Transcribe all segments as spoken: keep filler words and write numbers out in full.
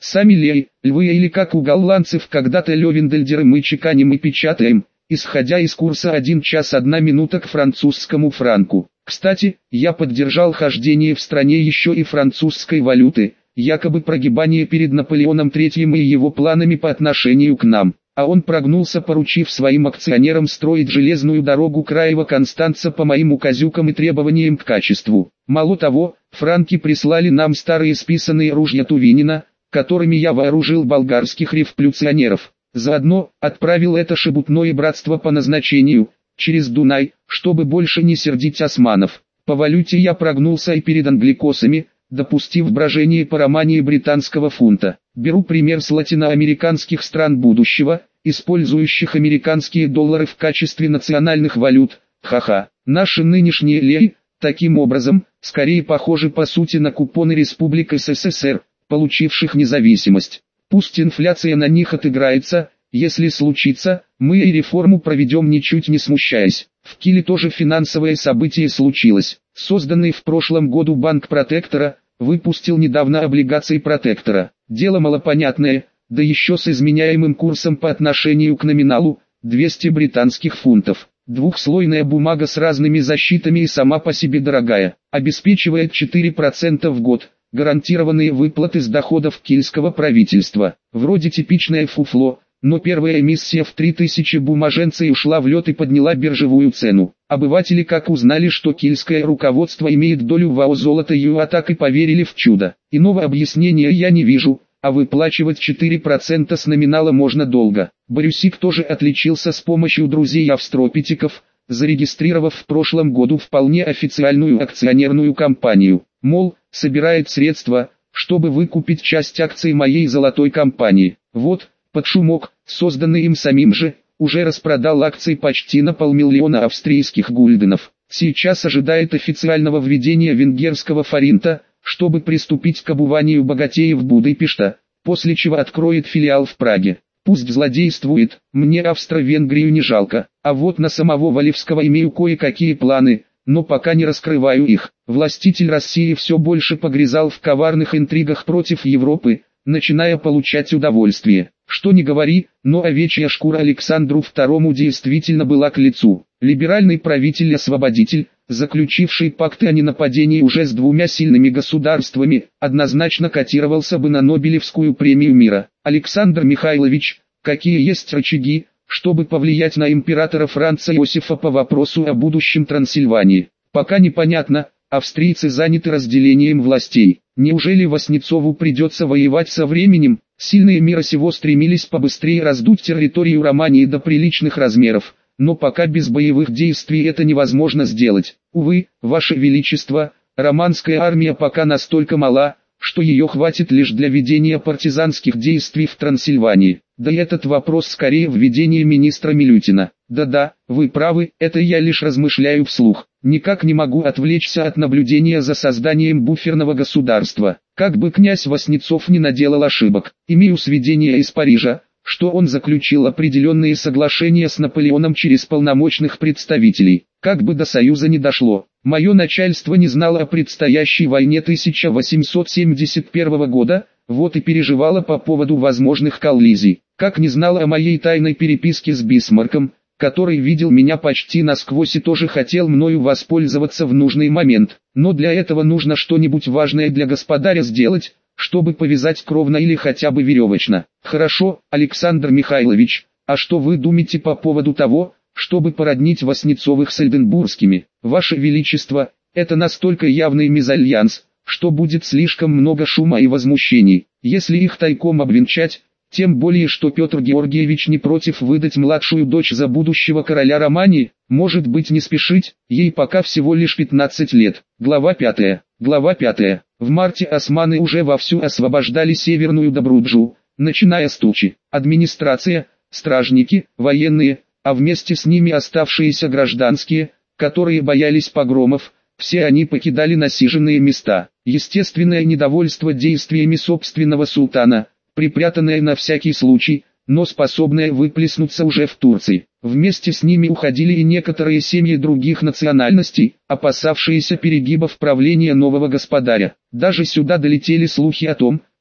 Сами лей, львы или как у голландцев когда-то левендельдеры мы чеканим и печатаем, исходя из курса один час одна минута к французскому франку. Кстати, я поддержал хождение в стране еще и французской валюты, якобы прогибание перед Наполеоном третьим и его планами по отношению к нам. А он прогнулся, поручив своим акционерам строить железную дорогу Краево-Констанца по моим указюкам и требованиям к качеству. Мало того, франки прислали нам старые списанные ружья Тувинина, которыми я вооружил болгарских революционеров. Заодно отправил это шебутное братство по назначению, через Дунай, чтобы больше не сердить османов. По валюте я прогнулся и перед англикосами, допустив брожение по романе британского фунта. Беру пример с латиноамериканских стран будущего, использующих американские доллары в качестве национальных валют. Ха-ха. Наши нынешние леи, таким образом, скорее похожи по сути на купоны республик СССР, получивших независимость. Пусть инфляция на них отыграется, если случится, мы и реформу проведем ничуть не смущаясь. В Киле тоже финансовое событие случилось. Созданный в прошлом году банк Протектора выпустил недавно облигации Протектора. Дело малопонятное, да еще с изменяемым курсом по отношению к номиналу, двести британских фунтов. Двухслойная бумага с разными защитами и сама по себе дорогая, обеспечивает четыре процента в год, гарантированные выплаты с доходов кильского правительства. Вроде типичное фуфло, но первая эмиссия в три тысячи бумаженцей ушла в лед и подняла биржевую цену. Обыватели как узнали, что кильское руководство имеет долю в АО «Золото ЮА», так и поверили в чудо. Иного объяснения я не вижу, а выплачивать четыре процента с номинала можно долго. Борюсик тоже отличился с помощью друзей-австропитиков, зарегистрировав в прошлом году вполне официальную акционерную компанию. Мол, собирает средства, чтобы выкупить часть акций моей золотой компании. Вот, под шумок, созданный им самим же, уже распродал акции почти на полмиллиона австрийских гульденов. Сейчас ожидает официального введения венгерского форинта, чтобы приступить к обуванию богатеев Будапешта, после чего откроет филиал в Праге. Пусть злодействует, мне Австро-Венгрию не жалко, а вот на самого Валевского имею кое-какие планы, но пока не раскрываю их. Властитель России все больше погрязал в коварных интригах против Европы, начиная получать удовольствие. Что ни говори, но овечья шкура Александру второму действительно была к лицу. Либеральный правитель-освободитель, заключивший пакты о ненападении уже с двумя сильными государствами, однозначно котировался бы на Нобелевскую премию мира. Александр Михайлович, какие есть рычаги, чтобы повлиять на императора Франца Иосифа по вопросу о будущем Трансильвании? Пока непонятно, австрийцы заняты разделением властей. Неужели Васнецову придется воевать со временем? Сильные мира сего стремились побыстрее раздуть территорию Романии до приличных размеров, но пока без боевых действий это невозможно сделать. Увы, Ваше Величество, романская армия пока настолько мала, что ее хватит лишь для ведения партизанских действий в Трансильвании. Да и этот вопрос скорее в ведении министра Милютина. Да-да, вы правы, это я лишь размышляю вслух. Никак не могу отвлечься от наблюдения за созданием буферного государства. Как бы князь Васнецов не наделал ошибок. Имею сведения из Парижа, что он заключил определенные соглашения с Наполеоном через полномочных представителей. Как бы до союза не дошло. Мое начальство не знало о предстоящей войне тысяча восемьсот семьдесят первого года, вот и переживало по поводу возможных коллизий. Как не знало о моей тайной переписке с Бисмарком, который видел меня почти насквозь и тоже хотел мною воспользоваться в нужный момент. Но для этого нужно что-нибудь важное для господаря сделать, чтобы повязать кровно или хотя бы веревочно. Хорошо, Александр Михайлович, а что вы думаете по поводу того, чтобы породнить Васнецовых с Эльденбургскими? Ваше Величество, это настолько явный мезальянс, что будет слишком много шума и возмущений, если их тайком обвенчать, тем более что Петр Георгиевич не против выдать младшую дочь за будущего короля Романии. Может быть, не спешить, ей пока всего лишь пятнадцать лет. Глава пятая. Глава пятая. В марте османы уже вовсю освобождали Северную Добруджу, начиная с Тучи. Администрация, стражники, военные, а вместе с ними оставшиеся гражданские, которые боялись погромов, все они покидали насиженные места. Естественное недовольство действиями собственного султана, припрятанное на всякий случай, но способное выплеснуться уже в Турции. Вместе с ними уходили и некоторые семьи других национальностей, опасавшиеся перегибов правления нового господаря. Даже сюда долетели слухи о том,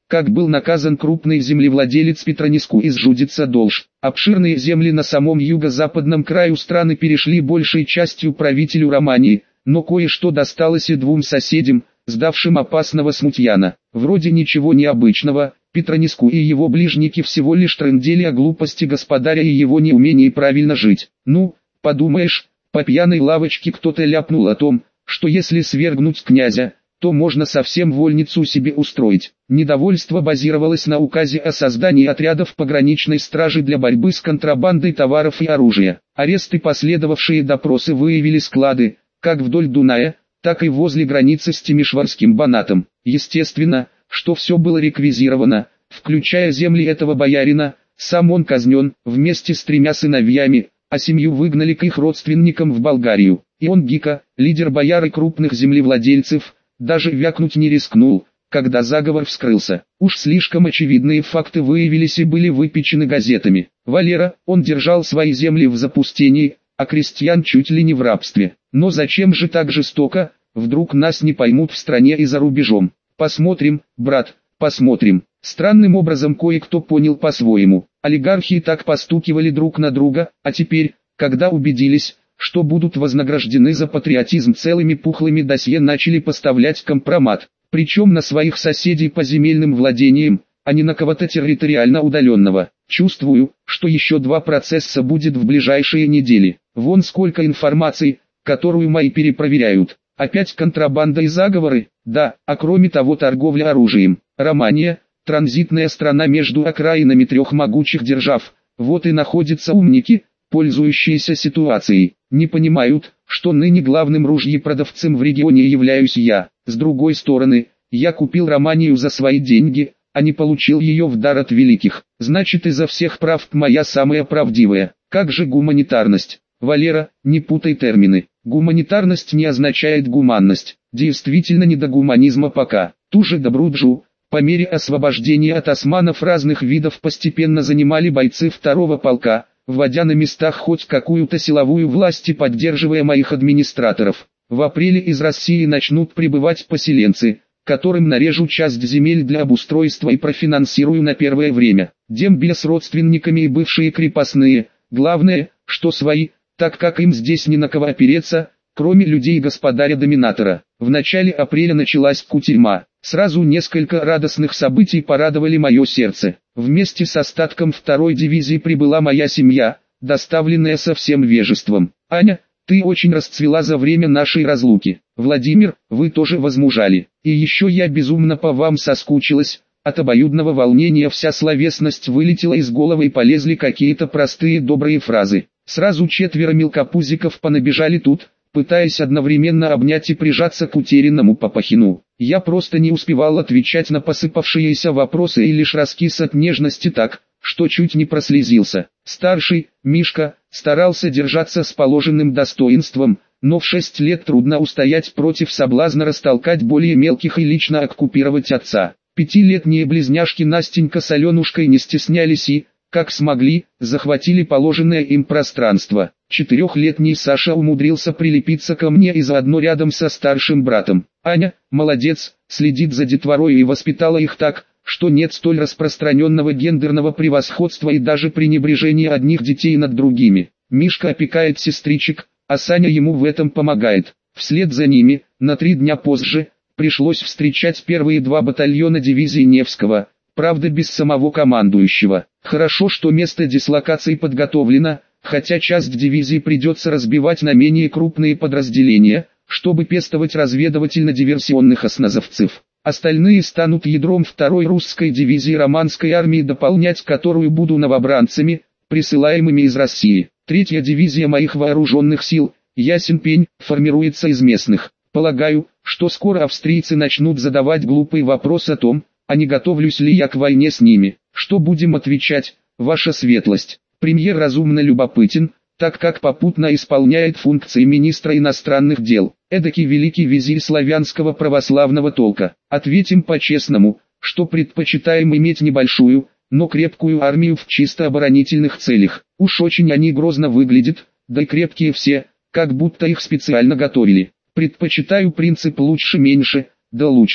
как был наказан крупный землевладелец Петронеску из Жудица-Долж. Обширные земли на самом юго-западном краю страны перешли большей частью правителю Романии, но кое-что досталось и двум соседям, сдавшим опасного смутьяна. Вроде ничего необычного, Петронеску и его ближники всего лишь трындели о глупости господаря и его неумении правильно жить. Ну, подумаешь, по пьяной лавочке кто-то ляпнул о том, что если свергнуть князя, то можно совсем вольницу себе устроить. Недовольство базировалось на указе о создании отрядов пограничной стражи для борьбы с контрабандой товаров и оружия. Аресты, последовавшие допросы, выявили склады, как вдоль Дуная, так и возле границы с Тимишварским банатом. Естественно, что все было реквизировано, включая земли этого боярина. Сам он казнен, вместе с тремя сыновьями, а семью выгнали к их родственникам в Болгарию. И он Гика, лидер бояр и крупных землевладельцев, даже вякнуть не рискнул, когда заговор вскрылся. Уж слишком очевидные факты выявились и были выпечены газетами. Валера, он держал свои земли в запустении, а крестьян чуть ли не в рабстве. Но зачем же так жестоко? Вдруг нас не поймут в стране и за рубежом. Посмотрим, брат, посмотрим. Странным образом кое-кто понял по-своему. Олигархи так постукивали друг на друга, а теперь, когда убедились, что будут вознаграждены за патриотизм, целыми пухлыми досье начали поставлять компромат, причем на своих соседей по земельным владениям, а не на кого-то территориально удаленного. Чувствую, что еще два процесса будет в ближайшие недели. Вон сколько информации, которую мои перепроверяют. Опять контрабанда и заговоры, да, а кроме того торговля оружием. Романия, транзитная страна между окраинами трех могучих держав, вот и находятся умники, пользующиеся ситуацией. Не понимают, что ныне главным ружьепродавцем в регионе являюсь я. С другой стороны, я купил Романию за свои деньги, а не получил ее в дар от великих. Значит, изо всех правд моя самая правдивая. Как же гуманитарность? Валера, не путай термины. Гуманитарность не означает гуманность. Действительно не до гуманизма пока. Ту же Добруджу, по мере освобождения от османов разных видов, постепенно занимали бойцы второго полка, вводя на местах хоть какую-то силовую власть и поддерживая моих администраторов. В апреле из России начнут прибывать поселенцы, которым нарежу часть земель для обустройства и профинансирую на первое время. Дембеля с родственниками и бывшие крепостные, главное, что свои, так как им здесь не на кого опереться, кроме людей господаря-доминатора. В начале апреля началась кутерьма. Сразу несколько радостных событий порадовали мое сердце. Вместе с остатком второй дивизии прибыла моя семья, доставленная со всем вежеством. Аня, ты очень расцвела за время нашей разлуки. Владимир, вы тоже возмужали. И еще я безумно по вам соскучилась. От обоюдного волнения вся словесность вылетела из головы и полезли какие-то простые добрые фразы. Сразу четверо мелкопузиков понабежали тут, пытаясь одновременно обнять и прижаться к утерянному Папахину. Я просто не успевал отвечать на посыпавшиеся вопросы и лишь раскис от нежности так, что чуть не прослезился. Старший, Мишка, старался держаться с положенным достоинством, но в шесть лет трудно устоять против соблазна растолкать более мелких и лично оккупировать отца. Пятилетние близняшки Настенька с Аленушкой не стеснялись и, как смогли, захватили положенное им пространство. Четырехлетний Саша умудрился прилепиться ко мне и заодно рядом со старшим братом. Аня, молодец, следит за детворой и воспитала их так, что нет столь распространенного гендерного превосходства и даже пренебрежения одних детей над другими. Мишка опекает сестричек, а Саня ему в этом помогает. Вслед за ними, на три дня позже, пришлось встречать первые два батальона дивизии Невского, правда без самого командующего. Хорошо, что место дислокации подготовлено, хотя часть дивизии придется разбивать на менее крупные подразделения, чтобы пестовать разведывательно-диверсионных осназовцев. Остальные станут ядром второй русской дивизии романской армии, дополнять которую буду новобранцами, присылаемыми из России. Третья дивизия моих вооруженных сил, ясен пень, формируется из местных. Полагаю, что скоро австрийцы начнут задавать глупый вопрос о том, а не готовлюсь ли я к войне с ними. Что будем отвечать, ваша светлость? Премьер разумно любопытен, так как попутно исполняет функции министра иностранных дел, эдакий великий визирь славянского православного толка. Ответим по-честному, что предпочитаем иметь небольшую, но крепкую армию в чисто оборонительных целях. Уж очень они грозно выглядят, да и крепкие все, как будто их специально готовили. Предпочитаю принцип лучше-меньше, да лучше.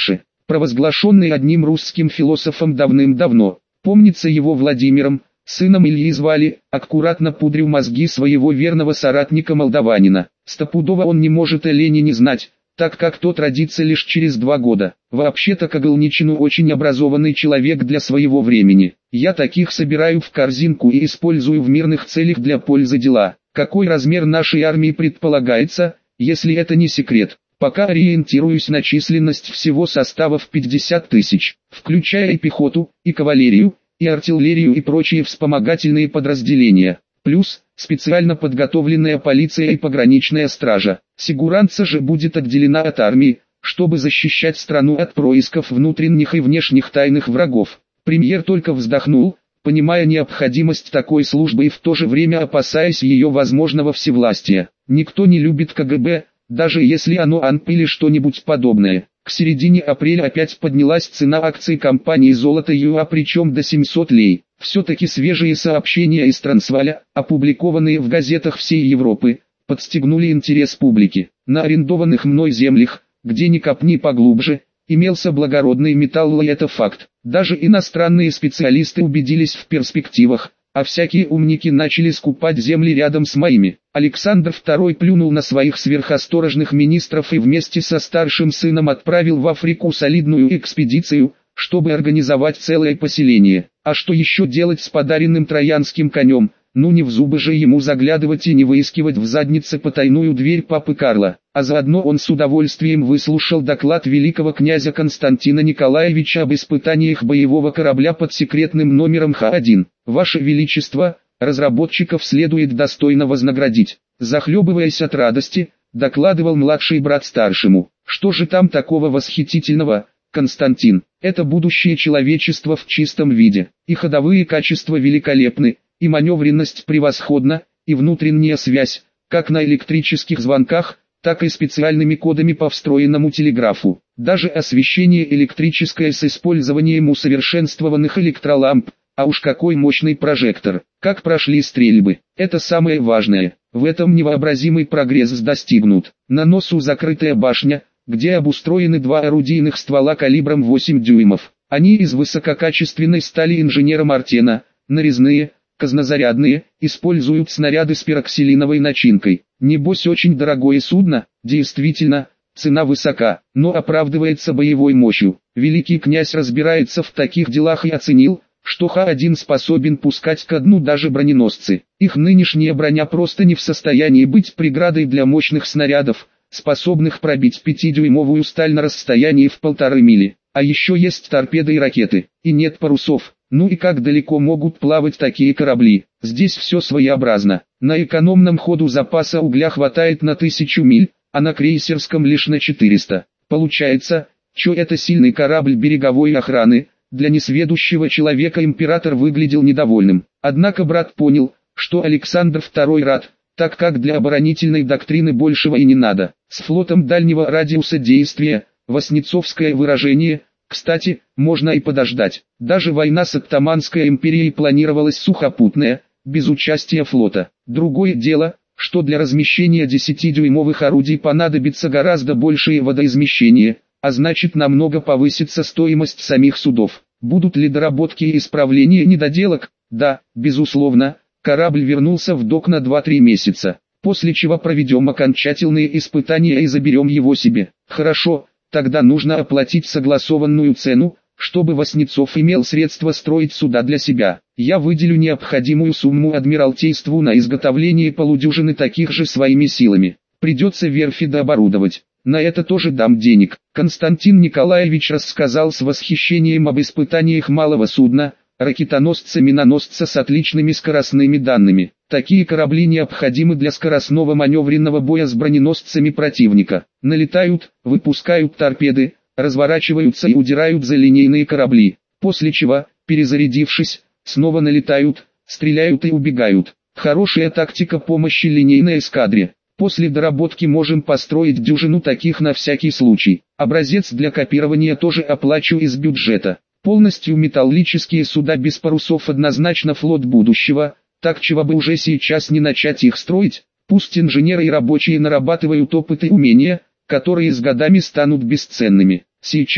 провозглашенный одним русским философом давным-давно. Помнится, его Владимиром, сыном Ильи звали, аккуратно пудрил мозги своего верного соратника-молдаванина. Стопудово он не может о Ленине знать, так как тот родится лишь через два года. Вообще-то Коголничину очень образованный человек для своего времени. Я таких собираю в корзинку и использую в мирных целях для пользы дела. Какой размер нашей армии предполагается, если это не секрет? Пока ориентируюсь на численность всего состава в пятьдесят тысяч, включая и пехоту, и кавалерию, и артиллерию и прочие вспомогательные подразделения. Плюс, специально подготовленная полиция и пограничная стража. Сигуранца же будет отделена от армии, чтобы защищать страну от происков внутренних и внешних тайных врагов. Премьер только вздохнул, понимая необходимость такой службы и в то же время опасаясь ее возможного всевластия. Никто не любит ка гэ бэ, даже если оно АНП или что-нибудь подобное. К середине апреля опять поднялась цена акций компании «Золото ЮА», причем до семисот лей. Все-таки свежие сообщения из Трансвааля, опубликованные в газетах всей Европы, подстегнули интерес публики. На арендованных мной землях, где ни копни поглубже, имелся благородный металл, и это факт. Даже иностранные специалисты убедились в перспективах, а всякие умники начали скупать земли рядом с моими. Александр второй плюнул на своих сверхосторожных министров и вместе со старшим сыном отправил в Африку солидную экспедицию, чтобы организовать целое поселение. А что еще делать с подаренным троянским конем? Ну не в зубы же ему заглядывать и не выискивать в заднице потайную дверь папы Карла. А заодно он с удовольствием выслушал доклад великого князя Константина Николаевича об испытаниях боевого корабля под секретным номером Х один. «Ваше Величество, разработчиков следует достойно вознаградить», захлебываясь от радости, докладывал младший брат старшему. «Что же там такого восхитительного, Константин? Это будущее человечества в чистом виде, и ходовые качества великолепны, и маневренность превосходна, и внутренняя связь, как на электрических звонках, так и специальными кодами по встроенному телеграфу. Даже освещение электрическое с использованием усовершенствованных электроламп, а уж какой мощный прожектор. Как прошли стрельбы, это самое важное. В этом невообразимый прогресс достигнут. На носу закрытая башня, где обустроены два орудийных ствола калибром восемь дюймов. Они из высококачественной стали инженера Мартена, нарезные, казнозарядные, используют снаряды с пироксилиновой начинкой. Небось очень дорогое судно, действительно, цена высока, но оправдывается боевой мощью. Великий князь разбирается в таких делах и оценил, что Х один способен пускать ко дну даже броненосцы. Их нынешняя броня просто не в состоянии быть преградой для мощных снарядов, способных пробить пятидюймовую сталь на расстоянии в полторы мили. А еще есть торпеды и ракеты, и нет парусов. Ну и как далеко могут плавать такие корабли? Здесь все своеобразно. На экономном ходу запаса угля хватает на тысячу миль, а на крейсерском лишь на четыреста. Получается, что это сильный корабль береговой охраны. Для несведущего человека император выглядел недовольным. Однако брат понял, что Александр второй рад, так как для оборонительной доктрины большего и не надо. С флотом дальнего радиуса действия, воснецовское выражение, кстати, можно и подождать. Даже война с Оттоманской империей планировалась сухопутная, без участия флота. Другое дело, что для размещения десятидюймовых орудий понадобится гораздо большее водоизмещение, а значит намного повысится стоимость самих судов. Будут ли доработки и исправления недоделок? Да, безусловно, корабль вернулся в док на два-три месяца, после чего проведем окончательные испытания и заберем его себе. Хорошо. Тогда нужно оплатить согласованную цену, чтобы Воснецов имел средства строить суда для себя. Я выделю необходимую сумму Адмиралтейству на изготовление полудюжины таких же своими силами. Придется верфи дооборудовать. На это тоже дам денег. Константин Николаевич рассказал с восхищением об испытаниях малого судна, ракетоносца-миноносца с отличными скоростными данными. Такие корабли необходимы для скоростного маневренного боя с броненосцами противника. Налетают, выпускают торпеды, разворачиваются и удирают за линейные корабли. После чего, перезарядившись, снова налетают, стреляют и убегают. Хорошая тактика помощи линейной эскадре. После доработки можем построить дюжину таких на всякий случай. Образец для копирования тоже оплачу из бюджета. Полностью металлические суда без парусов однозначно флот будущего, так чего бы уже сейчас не начать их строить? Пусть инженеры и рабочие нарабатывают опыт и умения, которые с годами станут бесценными. Сейчас,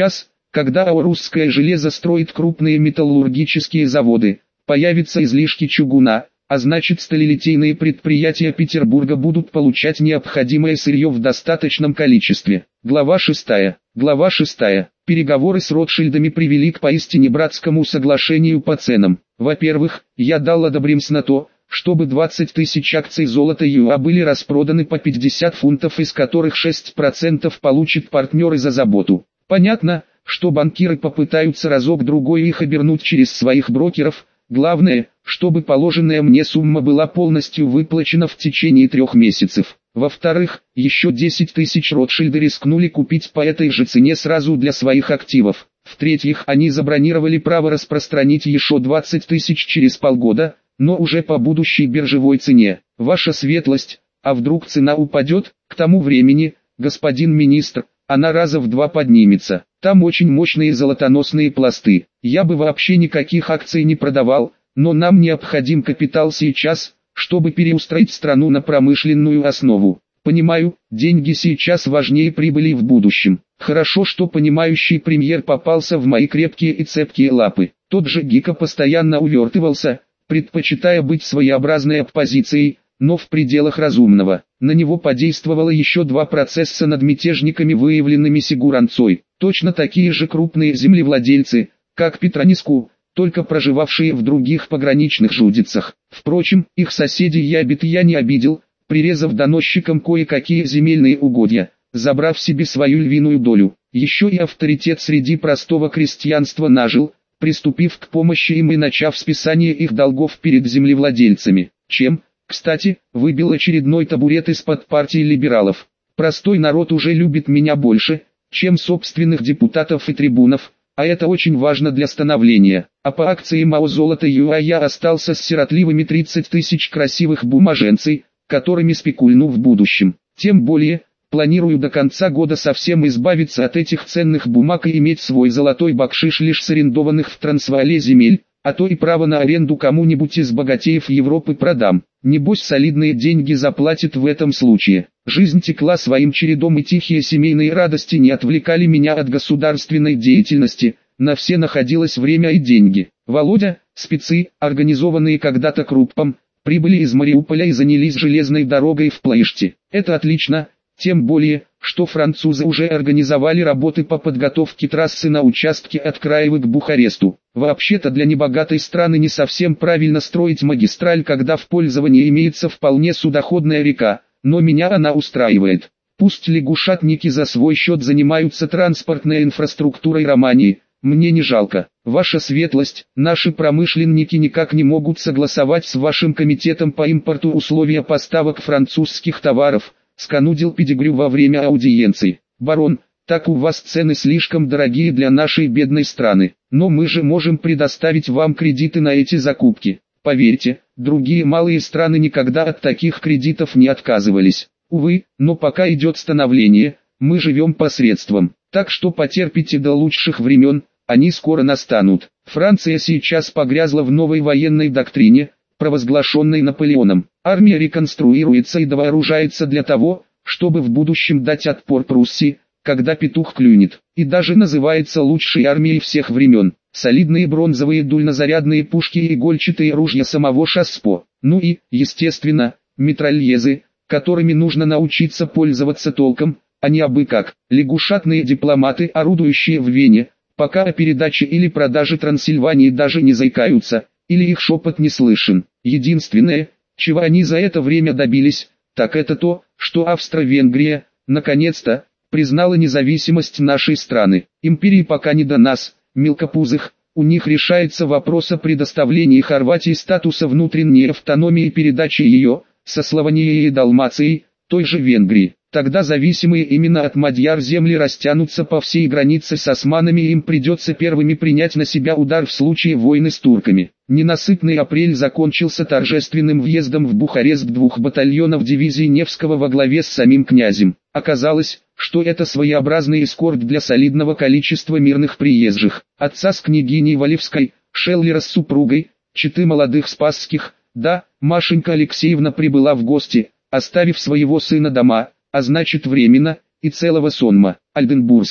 Когда Аурусское железо строит крупные металлургические заводы, появятся излишки чугуна, а значит сталелитейные предприятия Петербурга будут получать необходимое сырье в достаточном количестве. Глава шестая. Глава шестая. Переговоры с Ротшильдами привели к поистине братскому соглашению по ценам. Во-первых, я дал одобримс на то, чтобы двадцать тысяч акций золота ЮА были распроданы по пятьдесят фунтов, из которых шесть процентов получат партнеры за заботу. Понятно, что банкиры попытаются разок-другой их обернуть через своих брокеров. Главное, чтобы положенная мне сумма была полностью выплачена в течение трех месяцев. Во-вторых, еще десять тысяч Ротшильды рискнули купить по этой же цене сразу для своих активов. В-третьих, они забронировали право распространить еще двадцать тысяч через полгода, но уже по будущей биржевой цене. Ваша светлость, а вдруг цена упадет? К тому времени, господин министр, она раза в два поднимется. Там очень мощные золотоносные пласты. Я бы вообще никаких акций не продавал, но нам необходим капитал сейчас, чтобы переустроить страну на промышленную основу. Понимаю, деньги сейчас важнее прибыли в будущем. Хорошо, что понимающий премьер попался в мои крепкие и цепкие лапы. Тот же Гика постоянно увертывался, предпочитая быть своеобразной оппозицией, но в пределах разумного. На него подействовало еще два процесса над мятежниками, выявленными Сигуранцой. Точно такие же крупные землевладельцы, как Петронеску, только проживавшие в других пограничных жудицах. Впрочем, их соседей Ябед я не обидел, прирезав доносчикам кое-какие земельные угодья, забрав себе свою львиную долю. Еще и авторитет среди простого крестьянства нажил, приступив к помощи им и начав списание их долгов перед землевладельцами, чем, кстати, выбил очередной табурет из-под партии либералов. Простой народ уже любит меня больше, чем собственных депутатов и трибунов, а это очень важно для становления. А по акции МАО «Золото ЮА» я остался с сиротливыми тридцать тысяч красивых бумаженцей, которыми спекульну в будущем. Тем более, планирую до конца года совсем избавиться от этих ценных бумаг и иметь свой золотой бакшиш лишь с арендованных в Трансваале земель, а то и право на аренду кому-нибудь из богатеев Европы продам. Небось солидные деньги заплатят в этом случае. Жизнь текла своим чередом, и тихие семейные радости не отвлекали меня от государственной деятельности, на все находилось время и деньги. Володя, спецы, организованные когда-то Круппом, прибыли из Мариуполя и занялись железной дорогой в Плоишти. Это отлично, тем более, что французы уже организовали работы по подготовке трассы на участке от Краевы к Бухаресту. Вообще-то для небогатой страны не совсем правильно строить магистраль, когда в пользовании имеется вполне судоходная река, но меня она устраивает. Пусть лягушатники за свой счет занимаются транспортной инфраструктурой Романии, мне не жалко. Ваша светлость, наши промышленники никак не могут согласовать с вашим комитетом по импорту условия поставок французских товаров, сканудил Педигрю во время аудиенции. Барон, так у вас цены слишком дорогие для нашей бедной страны, но мы же можем предоставить вам кредиты на эти закупки. Поверьте, другие малые страны никогда от таких кредитов не отказывались. Увы, но пока идет становление, мы живем посредством, так что потерпите до лучших времен, они скоро настанут. Франция сейчас погрязла в новой военной доктрине, провозглашенной Наполеоном. Армия реконструируется и довооружается для того, чтобы в будущем дать отпор Пруссии, когда петух клюнет, и даже называется лучшей армией всех времен. Солидные бронзовые дульнозарядные пушки и игольчатые ружья самого Шаспо. Ну и, естественно, митральезы, которыми нужно научиться пользоваться толком, а не абы как. Лягушатные дипломаты, орудующие в Вене, пока о передаче или продаже Трансильвании даже не заикаются, или их шепот не слышен. Единственное, чего они за это время добились, так это то, что Австро-Венгрия, наконец-то, признала независимость нашей страны. Империи пока не до нас, мелкопузых, у них решается вопрос о предоставлении Хорватии статуса внутренней автономии и передаче ее, со Славонией и Далмацией, той же Венгрии. Тогда зависимые именно от мадьяр земли растянутся по всей границе с османами, и им придется первыми принять на себя удар в случае войны с турками. Ненасытный апрель закончился торжественным въездом в Бухарест двух батальонов дивизии Невского во главе с самим князем. Оказалось, что это своеобразный эскорт для солидного количества мирных приезжих. Отца с княгиней Валевской, Шеллера с супругой, четы молодых спасских, да, Машенька Алексеевна прибыла в гости, оставив своего сына дома, а значит временно, и целого сонма, альденбургских.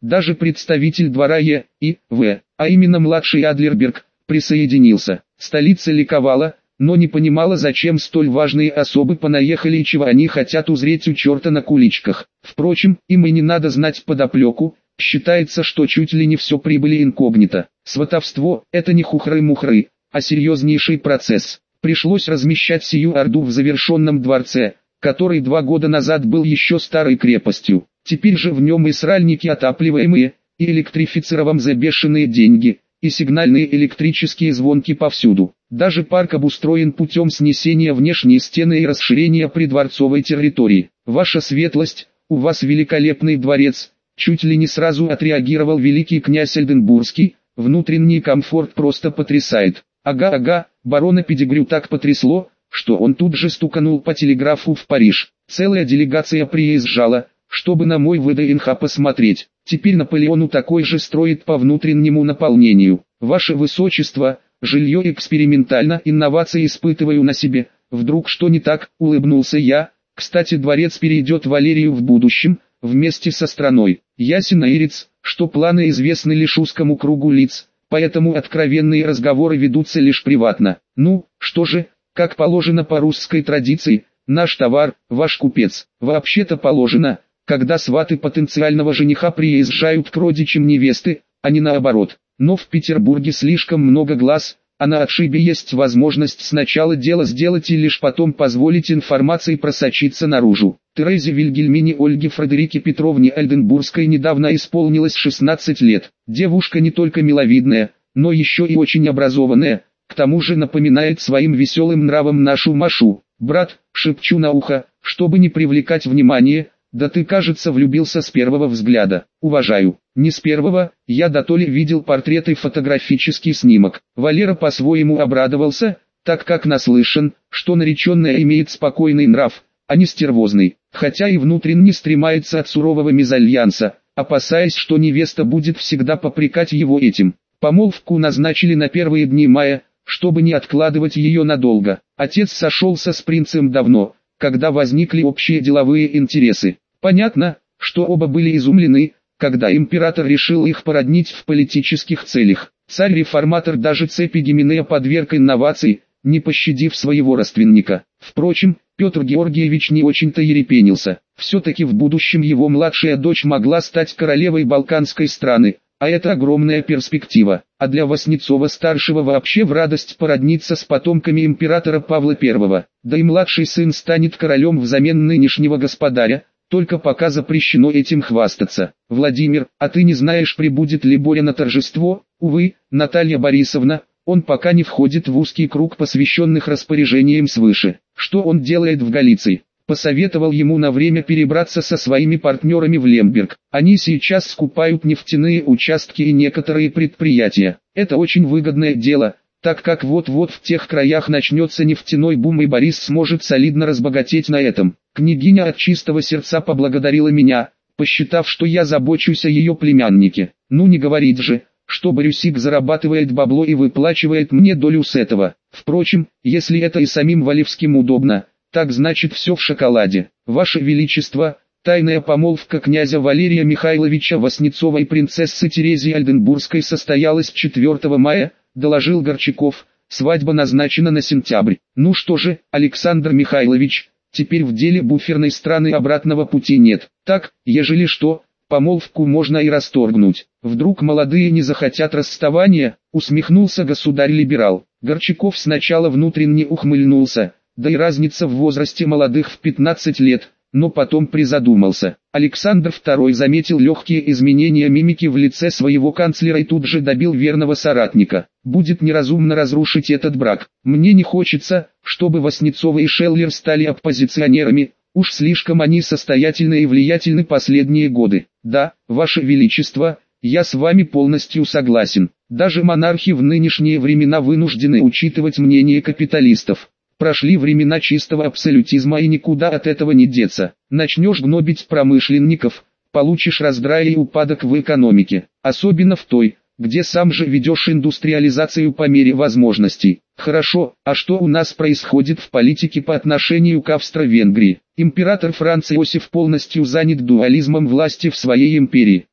Даже представитель двора Е. и В., а именно младший Адлерберг, присоединился. Столица ликовала, но не понимала, зачем столь важные особы понаехали и чего они хотят узреть у черта на куличках. Впрочем, им и не надо знать подоплеку. Считается, что чуть ли не все прибыли инкогнито. Сватовство – это не хухры-мухры, а серьезнейший процесс. Пришлось размещать сию орду в завершенном дворце, который два года назад был еще старой крепостью. Теперь же в нем и сральники отапливаемые, и электрифицирован за бешеные деньги, и сигнальные электрические звонки повсюду. Даже парк обустроен путем снесения внешней стены и расширения придворцовой территории. Ваша светлость, у вас великолепный дворец. Чуть ли не сразу отреагировал великий князь Эльденбургский, внутренний комфорт просто потрясает. Ага-ага, барона Педигрю так потрясло, что он тут же стуканул по телеграфу в Париж. Целая делегация приезжала, чтобы на мой ВДНХ посмотреть. Теперь Наполеону такой же строит по внутреннему наполнению. Ваше Высочество, жилье экспериментально, инновации испытываю на себе. Вдруг что не так, улыбнулся я. Кстати, дворец перейдет Валерию в будущем, вместе со страной. Ясен Ирец, что планы известны лишь узкому кругу лиц, поэтому откровенные разговоры ведутся лишь приватно. Ну, что же, как положено по русской традиции, наш товар, ваш купец. Вообще-то положено, когда сваты потенциального жениха приезжают к родичам невесты, а не наоборот. Но в Петербурге слишком много глаз, а на отшибе есть возможность сначала дело сделать и лишь потом позволить информации просочиться наружу. Терезе Вильгельмине Ольге Фредерике Петровне Эльденбургской недавно исполнилось шестнадцать лет. Девушка не только миловидная, но еще и очень образованная, к тому же напоминает своим веселым нравом нашу Машу. «Брат», шепчу на ухо, чтобы не привлекать внимание, «да ты, кажется, влюбился с первого взгляда». «Уважаю». «Не с первого, я дотоле видел портрет и фотографический снимок». Валера по-своему обрадовался, так как наслышан, что нареченная имеет спокойный нрав, а не стервозный, хотя и внутренне стремается от сурового мезальянса, опасаясь, что невеста будет всегда попрекать его этим. Помолвку назначили на первые дни мая, чтобы не откладывать ее надолго. Отец сошелся с принцем давно, когда возникли общие деловые интересы. Понятно, что оба были изумлены, когда император решил их породнить в политических целях. Царь-реформатор даже цепи Гименея подверг инноваций, не пощадив своего родственника. Впрочем, Петр Георгиевич не очень-то ерепенился. Все-таки в будущем его младшая дочь могла стать королевой Балканской страны, а это огромная перспектива. А для Васнецова-старшего вообще в радость породниться с потомками императора Павла Первого. Да и младший сын станет королем взамен нынешнего господаря, только пока запрещено этим хвастаться. Владимир, а ты не знаешь, прибудет ли Боря на торжество? Увы, Наталья Борисовна, он пока не входит в узкий круг посвященных распоряжениям свыше. Что он делает в Галиции? Посоветовал ему на время перебраться со своими партнерами в Лемберг. Они сейчас скупают нефтяные участки и некоторые предприятия. Это очень выгодное дело, так как вот-вот в тех краях начнется нефтяной бум и Борис сможет солидно разбогатеть на этом. Княгиня от чистого сердца поблагодарила меня, посчитав, что я забочусь о ее племяннике. Ну не говорить же, что Борюсик зарабатывает бабло и выплачивает мне долю с этого. Впрочем, если это и самим Валевским удобно, так значит все в шоколаде. Ваше Величество, тайная помолвка князя Валерия Михайловича Васнецова и принцессы Терезии Альденбургской состоялась четвёртого мая, доложил Горчаков. Свадьба назначена на сентябрь. Ну что же, Александр Михайлович, теперь в деле буферной страны обратного пути нет. Так, ежели что, помолвку можно и расторгнуть. Вдруг молодые не захотят расставания, усмехнулся государь-либерал. Горчаков сначала внутренне ухмыльнулся, да и разница в возрасте молодых в пятнадцать лет, но потом призадумался. Александр Второй заметил легкие изменения мимики в лице своего канцлера и тут же добил верного соратника. Будет неразумно разрушить этот брак. Мне не хочется, чтобы Васнецова и Шеллер стали оппозиционерами, уж слишком они состоятельны и влиятельны последние годы. Да, Ваше Величество, я с вами полностью согласен. Даже монархи в нынешние времена вынуждены учитывать мнение капиталистов. Прошли времена чистого абсолютизма и никуда от этого не деться. Начнешь гнобить промышленников, получишь раздрай и упадок в экономике. Особенно в той, где сам же ведешь индустриализацию по мере возможностей. Хорошо, а что у нас происходит в политике по отношению к Австро-Венгрии? Император Франц Иосиф полностью занят дуализмом власти в своей империи.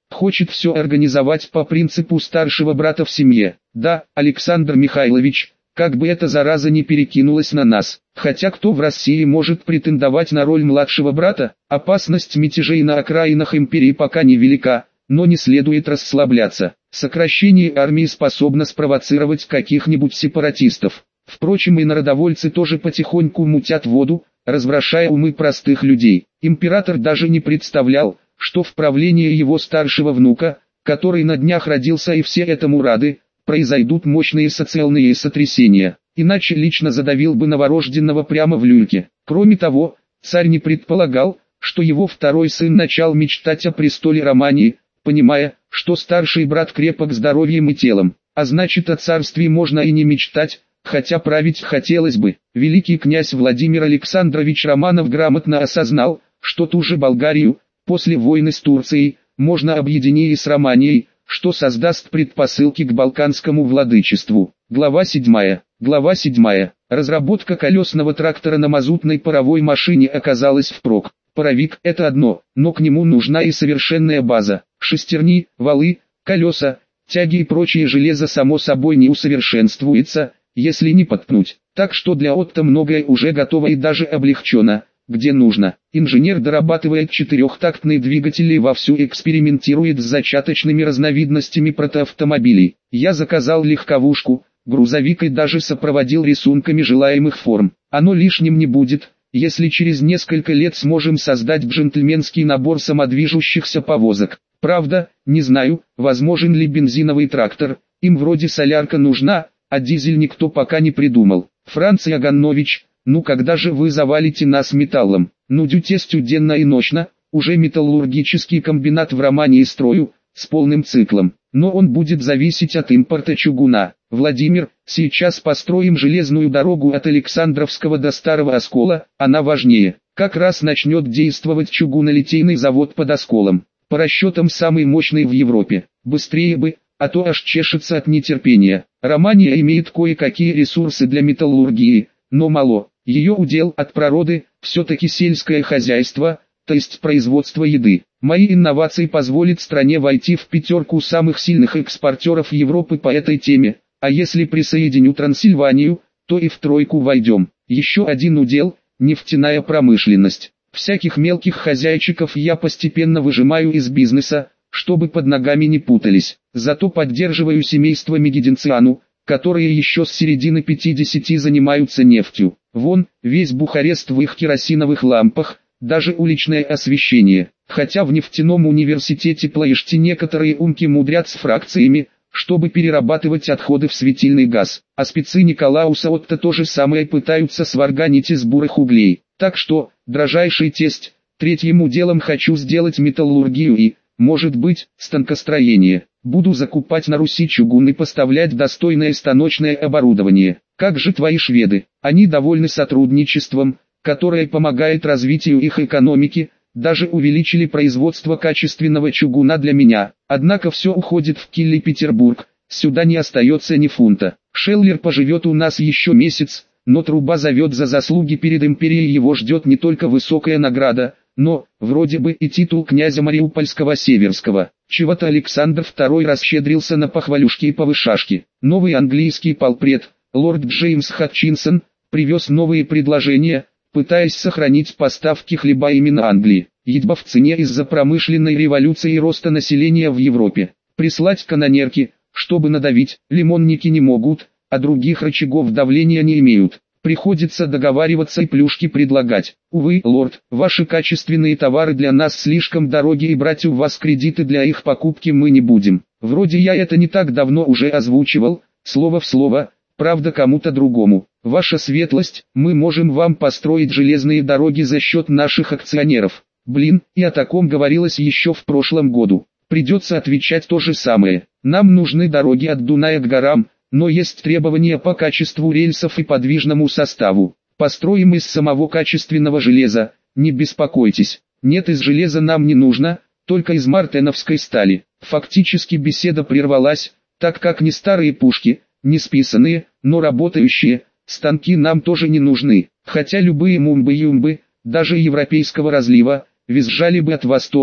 Хочет все организовать по принципу старшего брата в семье. Да, Александр Михайлович, как бы эта зараза не перекинулась на нас. Хотя кто в России может претендовать на роль младшего брата? Опасность мятежей на окраинах империи пока не велика, но не следует расслабляться. Сокращение армии способно спровоцировать каких-нибудь сепаратистов. Впрочем, и народовольцы тоже потихоньку мутят воду, развращая умы простых людей. Император даже не представлял, что в правлении его старшего внука, который на днях родился и все этому рады, произойдут мощные социальные сотрясения, иначе лично задавил бы новорожденного прямо в люльке. Кроме того, царь не предполагал, что его второй сын начал мечтать о престоле Романии, понимая, что старший брат крепок здоровьем и телом, а значит о царстве можно и не мечтать, хотя править хотелось бы. Великий князь Владимир Александрович Романов грамотно осознал, что ту же Болгарию, после войны с Турцией, можно объединить с Романией, что создаст предпосылки к балканскому владычеству. Глава седьмая. Глава седьмая. Разработка колесного трактора на мазутной паровой машине оказалась впрок. Паровик – это одно, но к нему нужна и совершенная база. Шестерни, валы, колеса, тяги и прочее железо само собой не усовершенствуется, если не подпнуть. Так что для Отто многое уже готово и даже облегчено, где нужно. Инженер дорабатывает четырехтактные двигатели и вовсю экспериментирует с зачаточными разновидностями протоавтомобилей. Я заказал легковушку, грузовик и даже сопроводил рисунками желаемых форм. Оно лишним не будет, если через несколько лет сможем создать джентльменский набор самодвижущихся повозок. Правда, не знаю, возможен ли бензиновый трактор, им вроде солярка нужна, а дизель никто пока не придумал. Франц Иоганович, ну когда же вы завалите нас металлом? Ну дюте студенно и ночно, уже металлургический комбинат в Романии строю, с полным циклом. Но он будет зависеть от импорта чугуна. Владимир, сейчас построим железную дорогу от Александровского до Старого Оскола, она важнее. Как раз начнет действовать чугунолитейный завод под Осколом. По расчетам самый мощный в Европе. Быстрее бы, а то аж чешется от нетерпения. Романия имеет кое-какие ресурсы для металлургии, но мало. Ее удел от природы, все-таки сельское хозяйство, то есть производство еды. Мои инновации позволят стране войти в пятерку самых сильных экспортеров Европы по этой теме, а если присоединю Трансильванию, то и в тройку войдем. Еще один удел – нефтяная промышленность. Всяких мелких хозяйчиков я постепенно выжимаю из бизнеса, чтобы под ногами не путались. Зато поддерживаю семейство Мегеденциану, которые еще с середины пятидесятых занимаются нефтью. Вон, весь Бухарест в их керосиновых лампах, даже уличное освещение. Хотя в нефтяном университете Плоешти некоторые умки мудрят с фракциями, чтобы перерабатывать отходы в светильный газ. А спецы Николауса Отто то же самое пытаются сварганить из бурых углей. Так что, дрожайший тесть, третьим делом хочу сделать металлургию и, может быть, станкостроение. Буду закупать на Руси чугун и поставлять достойное станочное оборудование. Как же твои шведы? Они довольны сотрудничеством, которое помогает развитию их экономики, даже увеличили производство качественного чугуна для меня. Однако все уходит в Килли-Петербург, сюда не остается ни фунта. Шеллер поживет у нас еще месяц, но труба зовет за заслуги перед империей, его ждет не только высокая награда, но, вроде бы, и титул князя Мариупольского-Северского. Чего-то Александр второй расщедрился на похвалюшки и повышашки. Новый английский полпред, лорд Джеймс Хатчинсон, привез новые предложения, пытаясь сохранить поставки хлеба именно Англии. Едва в цене из-за промышленной революции и роста населения в Европе. Прислать канонерки, чтобы надавить, лимонники не могут, а других рычагов давления не имеют. Приходится договариваться и плюшки предлагать. Увы, лорд, ваши качественные товары для нас слишком дороги, и брать у вас кредиты для их покупки мы не будем. Вроде я это не так давно уже озвучивал, слово в слово, правда кому-то другому. Ваша светлость, мы можем вам построить железные дороги за счет наших акционеров. Блин, и о таком говорилось еще в прошлом году. Придется отвечать то же самое. Нам нужны дороги от Дуная к горам, но есть требования по качеству рельсов и подвижному составу. Построим из самого качественного железа, не беспокойтесь. Нет, из железа нам не нужно, только из мартеновской стали. Фактически беседа прервалась, так как ни старые пушки, ни списанные, но работающие, станки нам тоже не нужны. Хотя любые мумбы-юмбы, даже европейского разлива, визжали бы от восторга,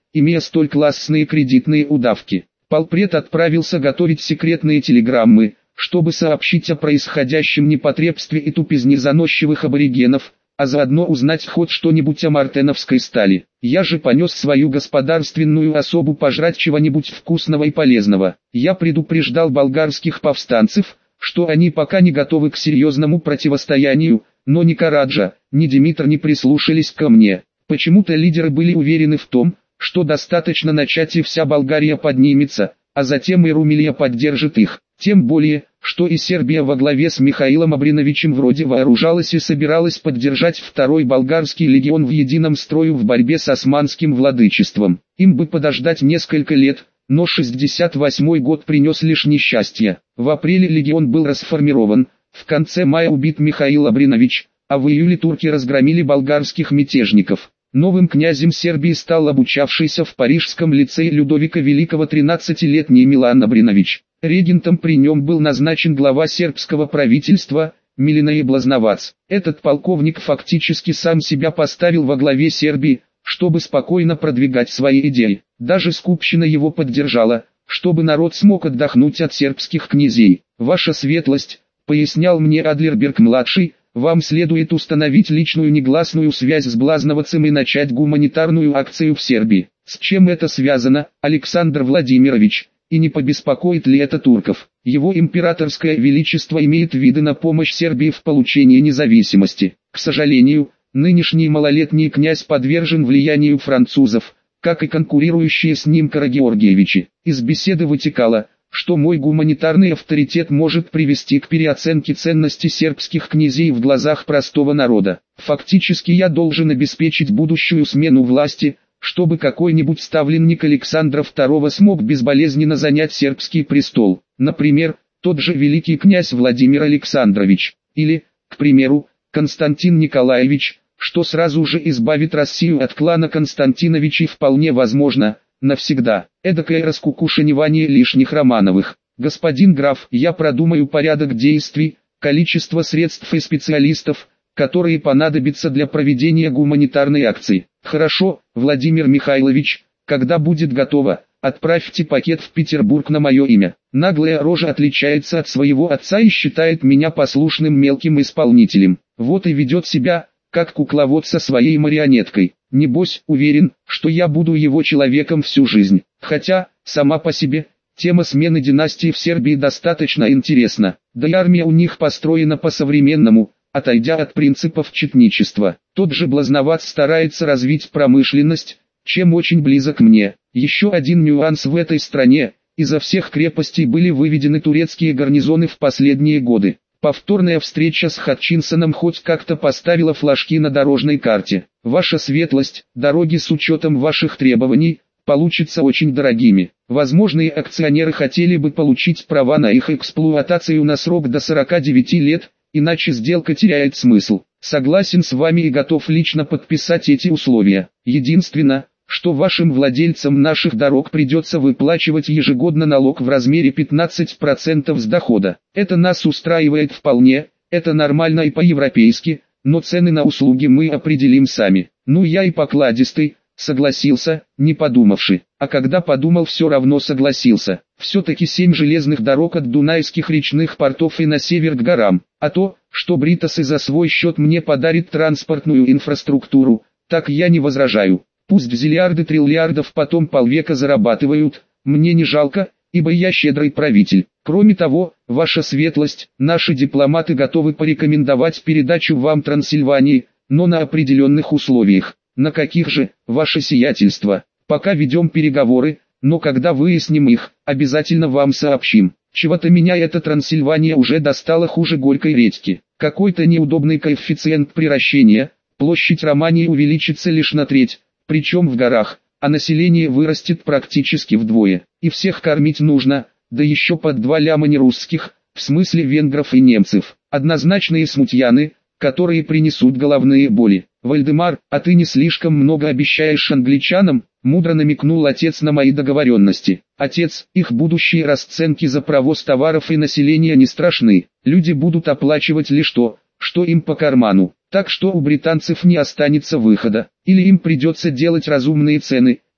имея столь классные кредитные удавки. Полпред отправился готовить секретные телеграммы, чтобы сообщить о происходящем непотребстве и тупизне заносчивых аборигенов, а заодно узнать хоть что-нибудь о мартеновской стали. Я же понес свою господарственную особу пожрать чего-нибудь вкусного и полезного. Я предупреждал болгарских повстанцев, что они пока не готовы к серьезному противостоянию, но ни Караджа, ни Димитр не прислушались ко мне. Почему-то лидеры были уверены в том, что достаточно начать и вся Болгария поднимется, а затем и Румелия поддержит их. Тем более, что и Сербия во главе с Михаилом Абриновичем вроде вооружалась и собиралась поддержать второй болгарский легион в едином строю в борьбе с османским владычеством. Им бы подождать несколько лет, но шестьдесят восьмой год принес лишь несчастье. В апреле легион был расформирован, в конце мая убит Михаил Абринович, а в июле турки разгромили болгарских мятежников. Новым князем Сербии стал обучавшийся в парижском лицее Людовика Великого тринадцатилетний Милан Абринович. Регентом при нем был назначен глава сербского правительства, Милинаe Блазновац. Этот полковник фактически сам себя поставил во главе Сербии, чтобы спокойно продвигать свои идеи. Даже Скупщина его поддержала, чтобы народ смог отдохнуть от сербских князей. «Ваша светлость», — пояснял мне Адлерберг-младший, — «вам следует установить личную негласную связь с Блазновацем и начать гуманитарную акцию в Сербии». С чем это связано, Александр Владимирович? И не побеспокоит ли это турков? Его императорское величество имеет виды на помощь Сербии в получении независимости. К сожалению, нынешний малолетний князь подвержен влиянию французов, как и конкурирующие с ним Карагеоргиевичи. Из беседы вытекало, что мой гуманитарный авторитет может привести к переоценке ценности сербских князей в глазах простого народа. Фактически я должен обеспечить будущую смену власти, чтобы какой-нибудь ставленник Александра второго смог безболезненно занять сербский престол. Например, тот же великий князь Владимир Александрович, или, к примеру, Константин Николаевич, что сразу же избавит Россию от клана Константиновичей вполне возможно, навсегда. Эдакое раскукушенивание лишних Романовых. Господин граф, я продумаю порядок действий, количество средств и специалистов, которые понадобятся для проведения гуманитарной акции. Хорошо, Владимир Михайлович, когда будет готово, отправьте пакет в Петербург на мое имя. Наглая рожа отличается от своего отца и считает меня послушным мелким исполнителем. Вот и ведет себя, как кукловод со своей марионеткой. Небось, уверен, что я буду его человеком всю жизнь. Хотя, сама по себе, тема смены династии в Сербии достаточно интересна. Да и армия у них построена по-современному, отойдя от принципов четничества. Тот же Блазновац старается развить промышленность, чем очень близок мне. Еще один нюанс в этой стране: изо всех крепостей были выведены турецкие гарнизоны в последние годы. Повторная встреча с Хатчинсоном хоть как-то поставила флажки на дорожной карте. Ваша светлость, дороги с учетом ваших требований, получатся очень дорогими. Возможные акционеры хотели бы получить права на их эксплуатацию на срок до сорока девяти лет, иначе сделка теряет смысл. Согласен с вами и готов лично подписать эти условия. Единственное, что вашим владельцам наших дорог придется выплачивать ежегодно налог в размере пятнадцать процентов с дохода. Это нас устраивает вполне, это нормально и по-европейски, но цены на услуги мы определим сами. Ну я и покладистый, согласился, не подумавши. А когда подумал, все равно согласился. Все-таки семь железных дорог от дунайских речных портов и на север к горам. А то, что бритосы за свой счет мне подарит транспортную инфраструктуру, так я не возражаю. Пусть зиллиарды триллиардов потом полвека зарабатывают, мне не жалко, ибо я щедрый правитель. Кроме того, ваша светлость, наши дипломаты готовы порекомендовать передачу вам Трансильвании, но на определенных условиях. На каких же, ваше сиятельство? Пока ведем переговоры, но когда выясним их, обязательно вам сообщим. Чего-то меня эта Трансильвания уже достала хуже горькой редьки. Какой-то неудобный коэффициент приращения, площадь Романии увеличится лишь на треть, причем в горах, а население вырастет практически вдвое. И всех кормить нужно, да еще под два ляма не русских, в смысле венгров и немцев. Однозначные смутьяны, которые принесут головные боли. «Вальдемар, а ты не слишком много обещаешь англичанам?» — мудро намекнул отец на мои договоренности. «Отец, их будущие расценки за провоз товаров и населения не страшны. Люди будут оплачивать лишь то, что им по карману. Так что у британцев не останется выхода. Или им придется делать разумные цены,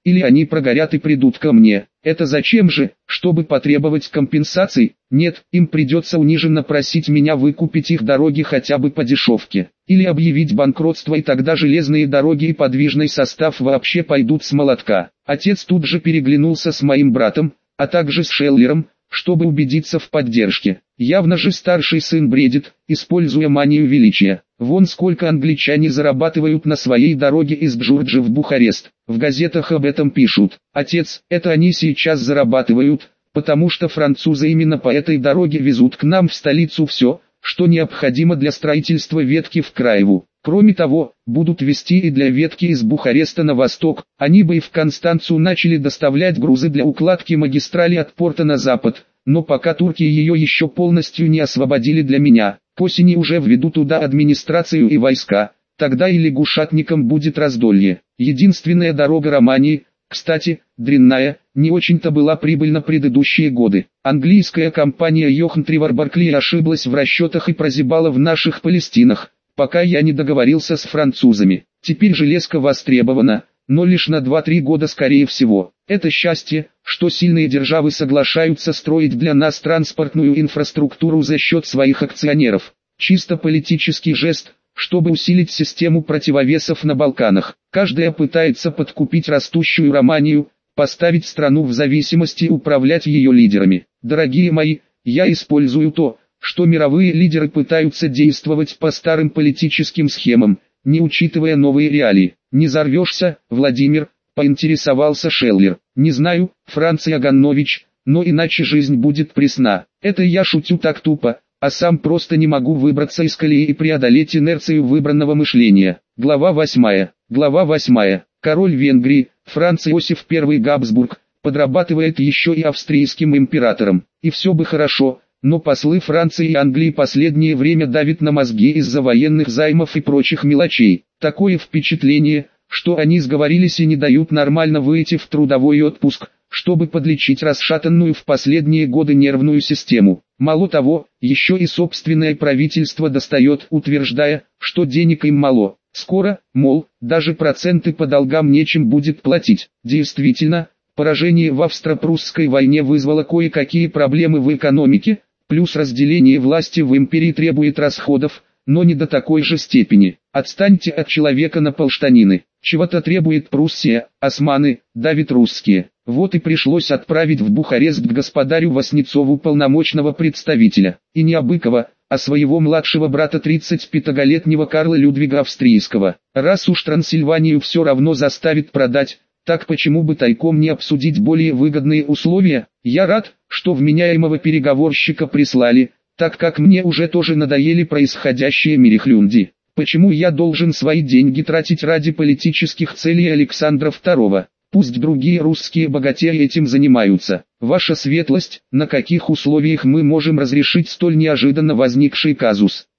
или они прогорят и придут ко мне. Это зачем же? Чтобы потребовать компенсаций? Нет, им придется униженно просить меня выкупить их дороги хотя бы по дешевке. Или объявить банкротство, и тогда железные дороги и подвижный состав вообще пойдут с молотка. Отец тут же переглянулся с моим братом, а также с Шеллером, чтобы убедиться в поддержке. Явно же старший сын бредит, используя манию величия. Вон сколько англичане зарабатывают на своей дороге из Джорджи в Бухарест. В газетах об этом пишут. Отец, это они сейчас зарабатывают, потому что французы именно по этой дороге везут к нам в столицу все, что необходимо для строительства ветки в Краеву. Кроме того, будут везти и для ветки из Бухареста на восток. Они бы и в Констанцу начали доставлять грузы для укладки магистрали от порта на запад, но пока турки ее еще полностью не освободили для меня. К осени уже введу туда администрацию и войска, тогда и лягушатникам будет раздолье. Единственная дорога Романии, кстати, дрянная, не очень-то была прибыльна предыдущие годы. Английская компания Йохан Тривор Баркли ошиблась в расчетах и прозябала в наших Палестинах, пока я не договорился с французами. Теперь железка востребована, но лишь на два-три года скорее всего. Это счастье, что сильные державы соглашаются строить для нас транспортную инфраструктуру за счет своих акционеров. Чисто политический жест, чтобы усилить систему противовесов на Балканах. Каждая пытается подкупить растущую Романию, поставить страну в зависимости и управлять ее лидерами. Дорогие мои, я использую то, что мировые лидеры пытаются действовать по старым политическим схемам, не учитывая новые реалии. «Не взорвешься, Владимир?» – поинтересовался Шеллер. «Не знаю, Франц Иоганович, но иначе жизнь будет пресна. Это я шутю так тупо, а сам просто не могу выбраться из колеи и преодолеть инерцию выбранного мышления». Глава восьмая. Глава восьмая. Король Венгрии, Франц Иосиф Первый Габсбург, подрабатывает еще и австрийским императором. И все бы хорошо, но послы Франции и Англии последнее время давят на мозги из-за военных займов и прочих мелочей. Такое впечатление, что они сговорились и не дают нормально выйти в трудовой отпуск, чтобы подлечить расшатанную в последние годы нервную систему. Мало того, еще и собственное правительство достает, утверждая, что денег им мало. Скоро, мол, даже проценты по долгам нечем будет платить. Действительно, поражение в австро-прусской войне вызвало кое-какие проблемы в экономике, плюс разделение власти в империи требует расходов, но не до такой же степени. Отстаньте от человека на полштанины. Чего-то требует Пруссия, османы, давят русские. Вот и пришлось отправить в Бухарест к господарю Васнецову полномочного представителя. И не Абыкова, а своего младшего брата тридцатипятилетнего Карла Людвига Австрийского. Раз уж Трансильванию все равно заставит продать, так почему бы тайком не обсудить более выгодные условия? Я рад, что вменяемого переговорщика прислали, так как мне уже тоже надоели происходящие мерехлюнди. Почему я должен свои деньги тратить ради политических целей Александра Второго? Пусть другие русские богатеи этим занимаются. Ваша светлость, на каких условиях мы можем разрешить столь неожиданно возникший казус?